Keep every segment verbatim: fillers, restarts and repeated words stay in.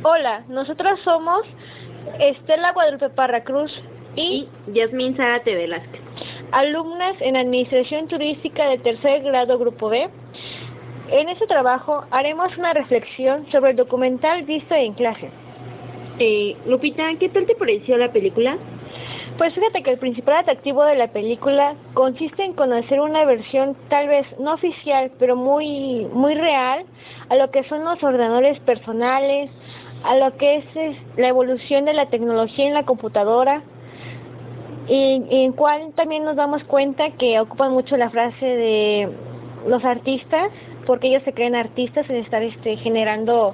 Hola, nosotros somos Estela Guadalupe Parra Cruz y, y Yasmín Zárate Velázquez, alumnas en Administración Turística de tercer grado Grupo B. En este trabajo haremos una reflexión sobre el documental visto en clase. Eh, Lupita, ¿qué tal te pareció la película? Pues fíjate que el principal atractivo de la película consiste en conocer una versión tal vez no oficial, pero muy muy real a lo que son los ordenadores personales, a lo que es, es la evolución de la tecnología en la computadora, y, y en cual también nos damos cuenta que ocupan mucho la frase de los artistas, porque ellos se creen artistas en estar este generando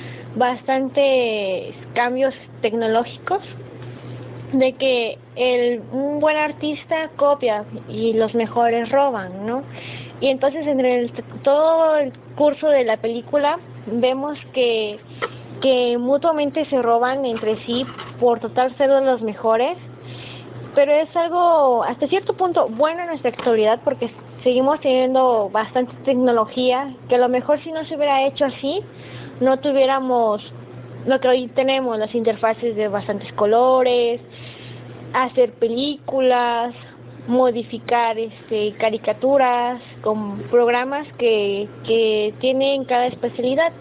bastantes cambios tecnológicos, de que el un buen artista copia y los mejores roban, ¿no? Y entonces en el, todo el curso de la película vemos que que mutuamente se roban entre sí por tratar de ser de los mejores, pero es algo hasta cierto punto bueno en nuestra actualidad porque seguimos teniendo bastante tecnología que a lo mejor si no se hubiera hecho así no tuviéramos lo que hoy tenemos, las interfaces de bastantes colores, hacer películas, modificar este caricaturas con programas que que tienen cada especialidad.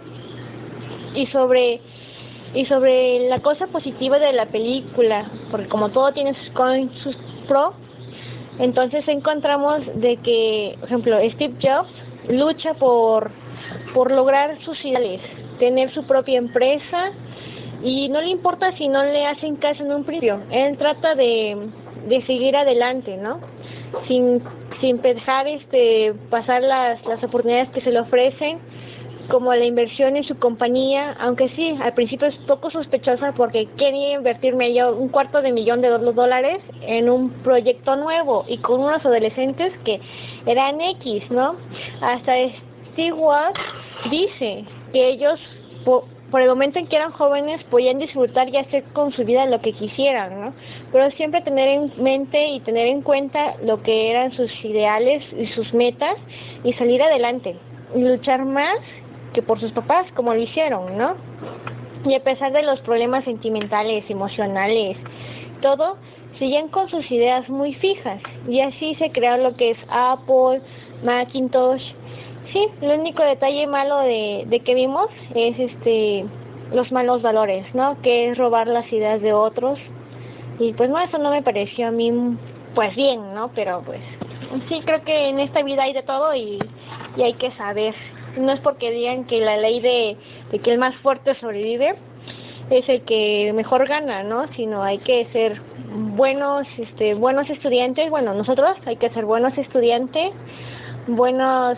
Y sobre y sobre la cosa positiva de la película, porque como todo tiene sus cons, sus pro, entonces encontramos de que, por ejemplo, Steve Jobs lucha por por lograr sus ideales, tener su propia empresa, y no le importa si no le hacen caso en un principio. Él trata de de seguir adelante, ¿no? Sin sin dejar este pasar las las oportunidades que se le ofrecen, como la inversión en su compañía, aunque sí, al principio es poco sospechosa porque quería invertir medio, un cuarto de millón de dólares en un proyecto nuevo y con unos adolescentes que eran X, ¿no? Hasta Steve Jobs dice que ellos, por, por el momento en que eran jóvenes, podían disfrutar y hacer con su vida lo que quisieran, ¿no? Pero siempre tener en mente y tener en cuenta lo que eran sus ideales y sus metas y salir adelante y luchar más que por sus papás, como lo hicieron, ¿no? Y a pesar de los problemas sentimentales, emocionales, todo, siguen con sus ideas muy fijas, y así se creó lo que es Apple, Macintosh. Sí, el único detalle malo de, de que vimos es este los malos valores, ¿no? Que es robar las ideas de otros, y pues no, eso no me pareció a mí, pues bien, ¿no? Pero pues, sí, creo que en esta vida hay de todo y, y hay que saber. No es porque digan que la ley de, de que el más fuerte sobrevive es el que mejor gana, ¿no? Sino hay que ser buenos, este, buenos estudiantes. Bueno, nosotros hay que ser buenos estudiantes, buenos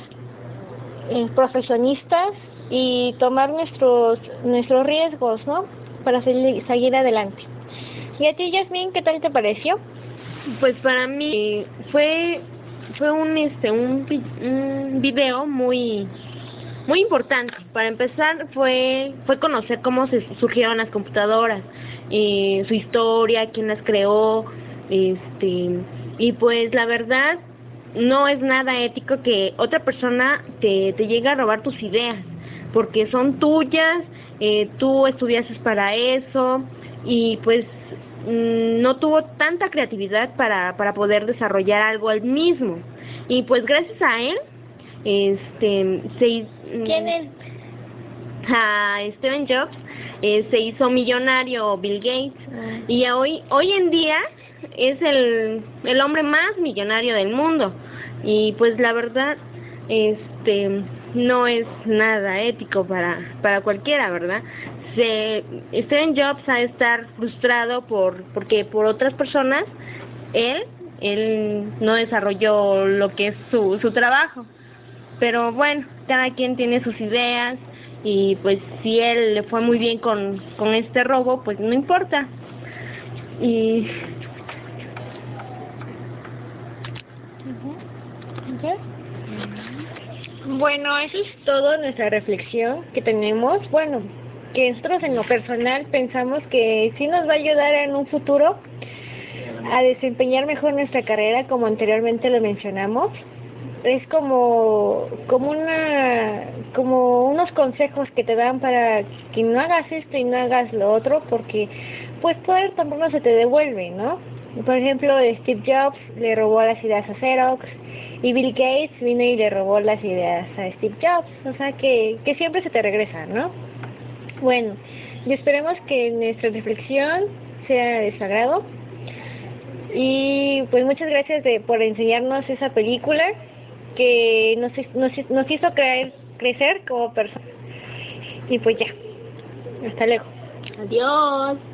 eh, profesionistas y tomar nuestros nuestros riesgos, ¿no? Para seguir, seguir adelante. ¿Y a ti, Yasmín, qué tal te pareció? Pues para mí fue fue un este un, un video muy muy importante. Para empezar fue fue conocer cómo se surgieron las computadoras, eh, su historia, quién las creó, este y pues la verdad no es nada ético que otra persona te te llegue a robar tus ideas, porque son tuyas, eh, tú estudiaste para eso y pues no tuvo tanta creatividad para para poder desarrollar algo él mismo, y pues gracias a él este se ¿Quién es? a Steve Jobs eh, se hizo millonario Bill Gates, Mm. y hoy hoy en día es el el hombre más millonario del mundo, y pues la verdad este no es nada ético para para cualquiera, ¿verdad? Se, Steve Jobs ha de estar frustrado por porque por otras personas él él no desarrolló lo que es su su trabajo, pero bueno, cada quien tiene sus ideas, y pues si él le fue muy bien con con este robo, pues no importa. Y ¿Okay? Bueno, eso es todo nuestra reflexión que tenemos. Bueno, que nosotros en lo personal pensamos que sí nos va a ayudar en un futuro a desempeñar mejor nuestra carrera, como anteriormente lo mencionamos. es como como una como unos consejos que te dan para que no hagas esto y no hagas lo otro, porque pues poder tampoco se te devuelve, ¿no? Por ejemplo, Steve Jobs le robó las ideas a Xerox y Bill Gates vino y le robó las ideas a Steve Jobs, o sea que que siempre se te regresa, ¿no? Bueno, y esperemos que nuestra reflexión sea de su agrado. Y pues muchas gracias de, por enseñarnos esa película que nos, nos, nos hizo creer, crecer como personas. Y pues ya, hasta luego. Adiós.